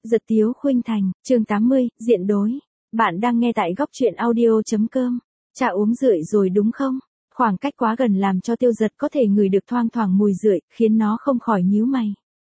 Giật Tiếu Khuynh Thành, chương 80, diện đối. Bạn đang nghe tại góc truyện audio.com. Cha uống rượi rồi đúng không? Khoảng cách quá gần làm cho Tiêu Giật có thể ngửi được thoang thoảng mùi rượi, khiến nó không khỏi nhíu mày.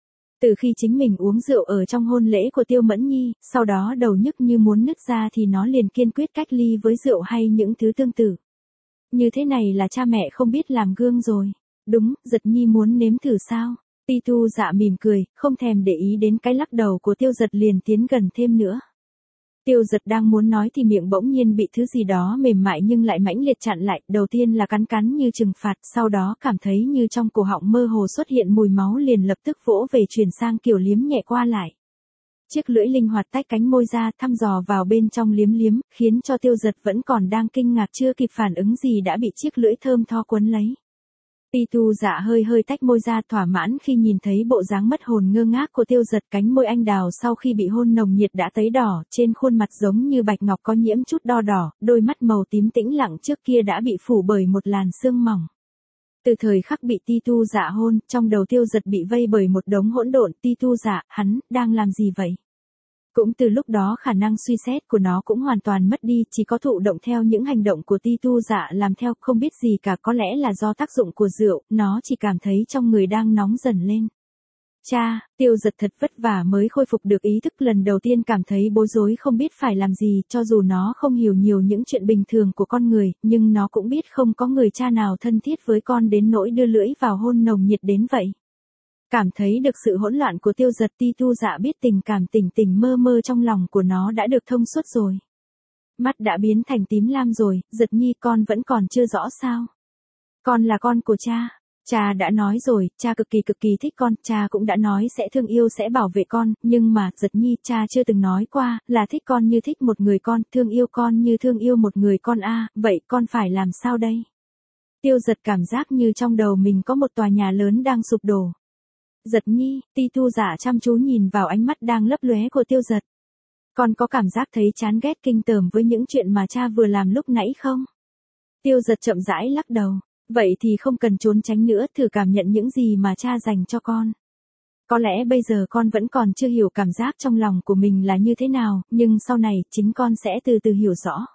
Từ khi chính mình uống rượu ở trong hôn lễ của Tiêu Mẫn Nhi, sau đó đầu nhức như muốn nứt ra thì nó liền kiên quyết cách ly với rượu hay những thứ tương tự. Như thế này là cha mẹ không biết làm gương rồi. Đúng, Giật Nhi muốn nếm thử sao? Ti Tu Dạ mỉm cười, không thèm để ý đến cái lắc đầu của Tiêu Giật liền tiến gần thêm nữa. Tiêu Giật đang muốn nói thì miệng bỗng nhiên bị thứ gì đó mềm mại nhưng lại mãnh liệt chặn lại, đầu tiên là cắn cắn như trừng phạt, sau đó cảm thấy như trong cổ họng mơ hồ xuất hiện mùi máu liền lập tức vỗ về chuyển sang kiểu liếm nhẹ qua lại. Chiếc lưỡi linh hoạt tách cánh môi ra thăm dò vào bên trong liếm liếm, khiến cho Tiêu Giật vẫn còn đang kinh ngạc chưa kịp phản ứng gì đã bị chiếc lưỡi thơm tho quấn lấy. Ti Tu Dạ hơi tách môi ra thỏa mãn khi nhìn thấy bộ dáng mất hồn ngơ ngác của Tiêu Giật, cánh môi anh đào sau khi bị hôn nồng nhiệt đã tấy đỏ, trên khuôn mặt giống như bạch ngọc có nhiễm chút đo đỏ, đôi mắt màu tím tĩnh lặng trước kia đã bị phủ bởi một làn sương mỏng. Từ thời khắc bị Ti Tu Dạ hôn, trong đầu Tiêu Giật bị vây bởi một đống hỗn độn. Ti Tu Dạ, hắn đang làm gì vậy? Cũng từ lúc đó khả năng suy xét của nó cũng hoàn toàn mất đi, chỉ có thụ động theo những hành động của Ti Tu Dạ làm theo, không biết gì cả, có lẽ là do tác dụng của rượu, nó chỉ cảm thấy trong người đang nóng dần lên. Cha, Tiêu Giật thật vất vả mới khôi phục được ý thức, lần đầu tiên cảm thấy bối rối không biết phải làm gì, cho dù nó không hiểu nhiều những chuyện bình thường của con người, nhưng nó cũng biết không có người cha nào thân thiết với con đến nỗi đưa lưỡi vào hôn nồng nhiệt đến vậy. Cảm thấy được sự hỗn loạn của Tiêu Giật, Ti Tu Dạ biết tình cảm tỉnh mơ mơ trong lòng của nó đã được thông suốt rồi. Mắt đã biến thành tím lam rồi. Giật Nhi, con vẫn còn chưa rõ sao? Con là con của cha. Cha đã nói rồi, cha cực kỳ thích con, cha cũng đã nói sẽ thương yêu sẽ bảo vệ con, nhưng mà, Giật Nhi, cha chưa từng nói qua, là thích con như thích một người con, thương yêu con như thương yêu một người con a, vậy con phải làm sao đây? Tiêu Giật cảm giác như trong đầu mình có một tòa nhà lớn đang sụp đổ. Giật Nhi, Ti Tu Dạ chăm chú nhìn vào ánh mắt đang lấp lóe của Tiêu Giật. Con có cảm giác thấy chán ghét kinh tởm với những chuyện mà cha vừa làm lúc nãy không? Tiêu Giật chậm rãi lắc đầu. Vậy thì không cần trốn tránh nữa, thử cảm nhận những gì mà cha dành cho con. Có lẽ bây giờ con vẫn còn chưa hiểu cảm giác trong lòng của mình là như thế nào, nhưng sau này chính con sẽ từ từ hiểu rõ.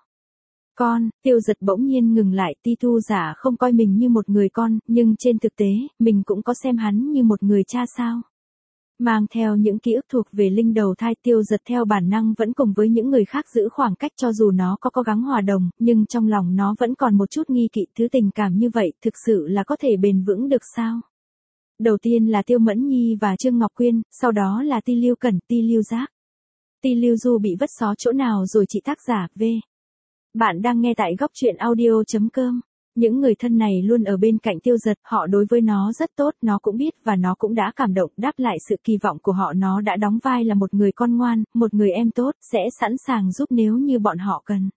Con, Tiêu Giật bỗng nhiên ngừng lại. Ti Tu Dạ không coi mình như một người con, nhưng trên thực tế, mình cũng có xem hắn như một người cha sao? Mang theo những ký ức thuộc về linh đầu thai, Tiêu Giật theo bản năng vẫn cùng với những người khác giữ khoảng cách, cho dù nó có cố gắng hòa đồng, nhưng trong lòng nó vẫn còn một chút nghi kỵ. Thứ tình cảm như vậy, thực sự là có thể bền vững được sao? Đầu tiên là Tiêu Mẫn Nhi và Trương Ngọc Quyên, sau đó là Ti Lưu Cẩn, Ti Lưu Giác. Ti Lưu Du bị vứt xó chỗ nào rồi chị tác giả V. Bạn đang nghe tại góc truyện audio.com. Những người thân này luôn ở bên cạnh Tiêu Giật, họ đối với nó rất tốt, nó cũng biết và nó cũng đã cảm động, đáp lại sự kỳ vọng của họ, nó đã đóng vai là một người con ngoan, một người em tốt, sẽ sẵn sàng giúp nếu như bọn họ cần.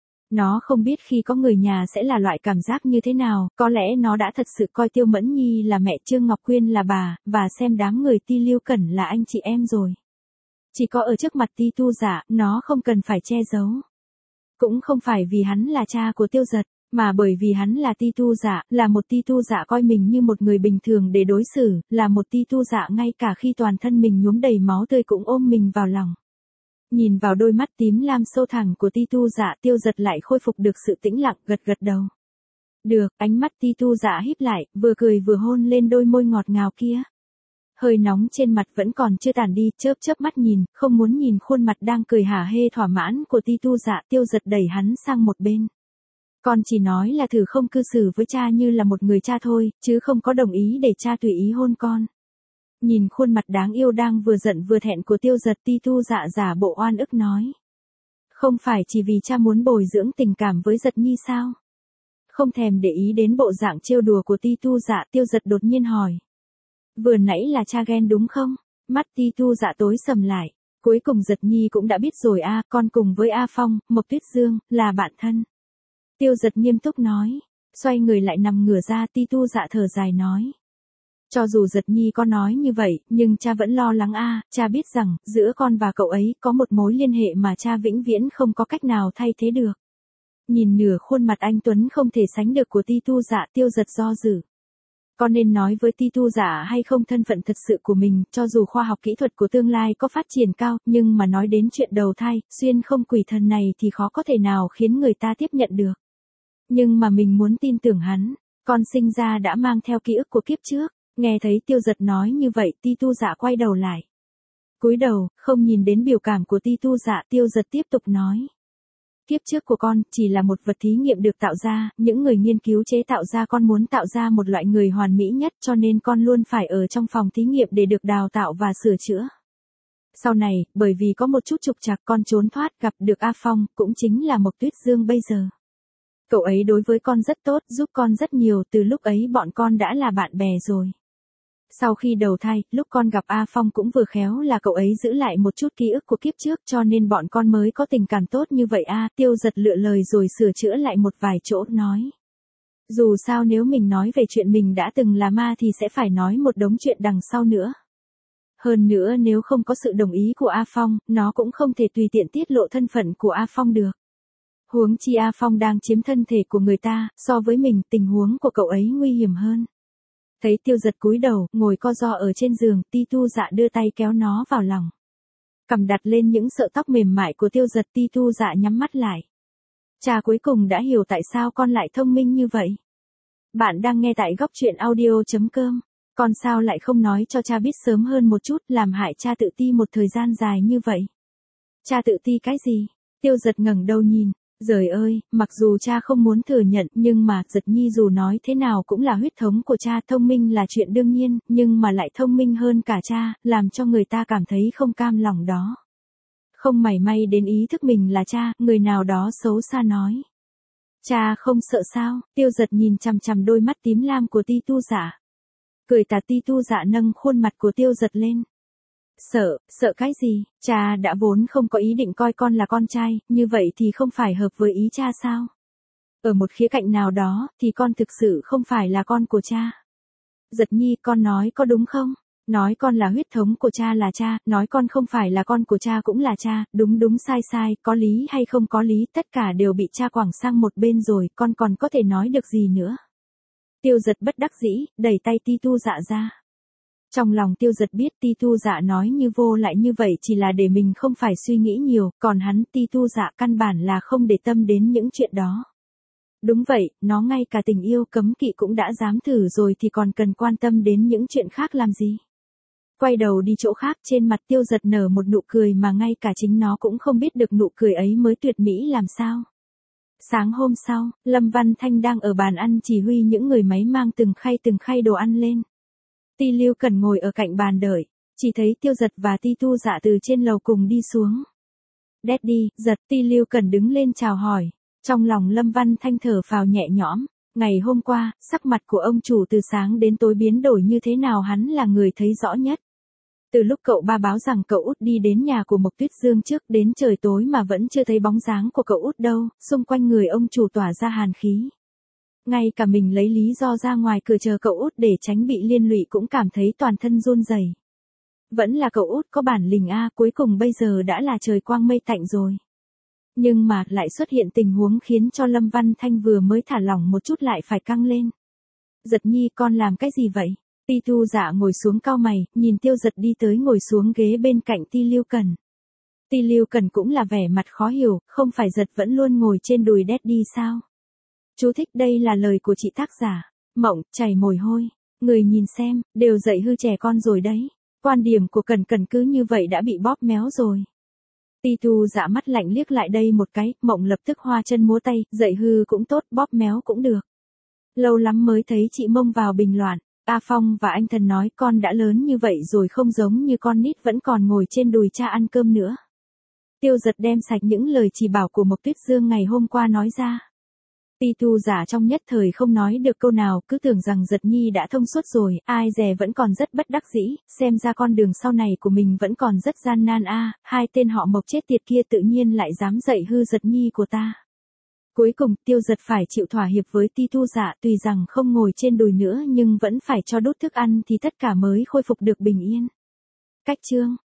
Nó không biết khi có người nhà sẽ là loại cảm giác như thế nào, có lẽ nó đã thật sự coi Tiêu Mẫn Nhi là mẹ, Trương Ngọc Quyên là bà, và xem đám người Ti Lưu Cẩn là anh chị em rồi. Chỉ có ở trước mặt Ti Tu Dạ, nó không cần phải che giấu. Cũng không phải vì hắn là cha của Tiêu Giật, mà bởi vì hắn là Ti Tu Dạ, là một Ti Tu Dạ coi mình như một người bình thường để đối xử, là một Ti Tu Dạ ngay cả khi toàn thân mình nhuốm đầy máu tươi cũng ôm mình vào lòng. Nhìn vào đôi mắt tím lam sâu thẳm của Ti Tu Dạ, Tiêu Giật lại khôi phục được sự tĩnh lặng, gật đầu. Được, ánh mắt Ti Tu Dạ híp lại, vừa cười vừa hôn lên đôi môi ngọt ngào kia. Hơi nóng trên mặt vẫn còn chưa tàn đi, chớp mắt nhìn, không muốn nhìn khuôn mặt đang cười hả hê thỏa mãn của Ti Tu Dạ. Tiêu Giật đẩy hắn sang một bên. Con chỉ nói là thử không cư xử với cha như là một người cha thôi, chứ không có đồng ý để cha tùy ý hôn con. Nhìn khuôn mặt đáng yêu đang vừa giận vừa thẹn của Tiêu Giật, Ti Tu Dạ giả bộ oan ức nói. Không phải chỉ vì cha muốn bồi dưỡng tình cảm với Giật Nhi sao? Không thèm để ý đến bộ dạng trêu đùa của Ti Tu Dạ, Tiêu Giật đột nhiên hỏi. Vừa nãy là cha ghen đúng không? Mắt Ti Tu Dạ tối sầm lại. Cuối cùng Giật Nhi cũng đã biết rồi a, con cùng với A Phong, Mộc Tuyết Dương, là bạn thân. Tiêu Giật nghiêm túc nói. Xoay người lại nằm ngửa ra, Ti Tu Dạ thở dài nói. Cho dù Giật Nhi có nói như vậy, nhưng cha vẫn lo lắng a, cha biết rằng, giữa con và cậu ấy có một mối liên hệ mà cha vĩnh viễn không có cách nào thay thế được. Nhìn nửa khuôn mặt anh tuấn không thể sánh được của Ti Tu Dạ, Tiêu Giật do dự. Có nên nói với ti tu giả hay không thân phận thật sự của mình, cho dù khoa học kỹ thuật của tương lai có phát triển cao, nhưng mà nói đến chuyện đầu thai, xuyên không quỷ thần này thì khó có thể nào khiến người ta tiếp nhận được. Nhưng mà mình muốn tin tưởng hắn, con sinh ra đã mang theo ký ức của kiếp trước. Nghe thấy Tiêu Giật nói như vậy, ti tu giả quay đầu lại. Cúi đầu, không nhìn đến biểu cảm của ti tu giả, Tiêu Giật tiếp tục nói. Kiếp trước của con chỉ là một vật thí nghiệm được tạo ra, những người nghiên cứu chế tạo ra con muốn tạo ra một loại người hoàn mỹ nhất, cho nên con luôn phải ở trong phòng thí nghiệm để được đào tạo và sửa chữa. Sau này, bởi vì có một chút trục trặc con trốn thoát, gặp được A Phong, cũng chính là Mộc Tuyết Dương bây giờ. Cậu ấy đối với con rất tốt, giúp con rất nhiều, từ lúc ấy bọn con đã là bạn bè rồi. Sau khi đầu thai, lúc con gặp A Phong cũng vừa khéo là cậu ấy giữ lại một chút ký ức của kiếp trước, cho nên bọn con mới có tình cảm tốt như vậy a. Tiêu Giật lựa lời rồi sửa chữa lại một vài chỗ, nói. Dù sao nếu mình nói về chuyện mình đã từng là ma thì sẽ phải nói một đống chuyện đằng sau nữa. Hơn nữa nếu không có sự đồng ý của A Phong, nó cũng không thể tùy tiện tiết lộ thân phận của A Phong được. Huống chi A Phong đang chiếm thân thể của người ta, so với mình, tình huống của cậu ấy nguy hiểm hơn. Thấy Tiêu Giật cúi đầu, ngồi co ro ở trên giường, ti tu dạ đưa tay kéo nó vào lòng. Cầm đặt lên những sợi tóc mềm mại của Tiêu Giật, ti tu dạ nhắm mắt lại. Cha cuối cùng đã hiểu tại sao con lại thông minh như vậy. Bạn đang nghe tại góc truyện audio.com. Con sao lại không nói cho cha biết sớm hơn một chút, làm hại cha tự ti một thời gian dài như vậy. Cha tự ti cái gì? Tiêu Giật ngẩng đầu nhìn. Giời ơi, mặc dù cha không muốn thừa nhận, nhưng mà, Giật Nhi dù nói thế nào cũng là huyết thống của cha, thông minh là chuyện đương nhiên, nhưng mà lại thông minh hơn cả cha, làm cho người ta cảm thấy không cam lòng đó. Không mảy may đến ý thức mình là cha, người nào đó xấu xa nói. Cha không sợ sao? Tiêu Giật nhìn chằm chằm đôi mắt tím lam của ti tu dạ. Cười tà, ti tu dạ nâng khuôn mặt của Tiêu Giật lên. Sợ cái gì? Cha đã vốn không có ý định coi con là con trai, như vậy thì không phải hợp với ý cha sao? Ở một khía cạnh nào đó, thì con thực sự không phải là con của cha. Giật Nhi, con nói có đúng không? Nói con là huyết thống của cha là cha, nói con không phải là con của cha cũng là cha, đúng sai, có lý hay không có lý, tất cả đều bị cha quẳng sang một bên rồi, con còn có thể nói được gì nữa? Tiêu Giật bất đắc dĩ, đẩy tay ti tu dạ ra. Trong lòng Tiêu Giật biết ti tu dạ nói như vô lại như vậy chỉ là để mình không phải suy nghĩ nhiều, còn hắn ti tu dạ căn bản là không để tâm đến những chuyện đó. Đúng vậy, nó ngay cả tình yêu cấm kỵ cũng đã dám thử rồi thì còn cần quan tâm đến những chuyện khác làm gì. Quay đầu đi chỗ khác, trên mặt Tiêu Giật nở một nụ cười mà ngay cả chính nó cũng không biết được nụ cười ấy mới tuyệt mỹ làm sao. Sáng hôm sau, Lâm Văn Thanh đang ở bàn ăn chỉ huy những người máy mang từng khay đồ ăn lên. Ti Lưu Cần ngồi ở cạnh bàn đợi, chỉ thấy Tiêu Giật và Ti Tu Dạ từ trên lầu cùng đi xuống. Daddy, Giật, Ti Lưu Cần đứng lên chào hỏi. Trong lòng Lâm Văn Thanh thở phào nhẹ nhõm, ngày hôm qua, sắc mặt của ông chủ từ sáng đến tối biến đổi như thế nào hắn là người thấy rõ nhất. Từ lúc cậu ba báo rằng cậu út đi đến nhà của Mộc Tuyết Dương trước đến trời tối mà vẫn chưa thấy bóng dáng của cậu út đâu, xung quanh người ông chủ tỏa ra hàn khí. Ngay cả mình lấy lý do ra ngoài cửa chờ cậu út để tránh bị liên lụy cũng cảm thấy toàn thân run rẩy. Vẫn là cậu út có bản lĩnh a, cuối cùng bây giờ đã là trời quang mây tạnh rồi. Nhưng mà lại xuất hiện tình huống khiến cho Lâm Văn Thanh vừa mới thả lỏng một chút lại phải căng lên. Giật Nhi, con làm cái gì vậy? Ti Tu Dạ ngồi xuống cau mày, nhìn Tiêu Giật đi tới ngồi xuống ghế bên cạnh Ti Lưu Cần. Ti Lưu Cần cũng là vẻ mặt khó hiểu, không phải Giật vẫn luôn ngồi trên đùi Daddy sao? Chú thích, đây là lời của chị tác giả. Mộng, chảy mồ hôi. Người nhìn xem, đều dạy hư trẻ con rồi đấy. Quan điểm của Cần Cần cứ như vậy đã bị bóp méo rồi. Ti Tu Dạ mắt lạnh liếc lại đây một cái, Mộng lập tức hoa chân múa tay, dạy hư cũng tốt, bóp méo cũng được. Lâu lắm mới thấy chị Mông vào bình loạn. A Phong và anh Thần nói con đã lớn như vậy rồi không giống như con nít vẫn còn ngồi trên đùi cha ăn cơm nữa. Tiêu Giật đem sạch những lời chỉ bảo của Mộc Tuyết Dương ngày hôm qua nói ra. Ti Tu Giả trong nhất thời không nói được câu nào, cứ tưởng rằng Giật Nhi đã thông suốt rồi, ai dè vẫn còn rất bất đắc dĩ, xem ra con đường sau này của mình vẫn còn rất gian nan a. Hai tên họ Mộc chết tiệt kia tự nhiên lại dám dạy hư Giật Nhi của ta. Cuối cùng, Tiêu Giật phải chịu thỏa hiệp với Ti Tu Dạ, tuy rằng không ngồi trên đùi nữa nhưng vẫn phải cho đút thức ăn thì tất cả mới khôi phục được bình yên. Cách chương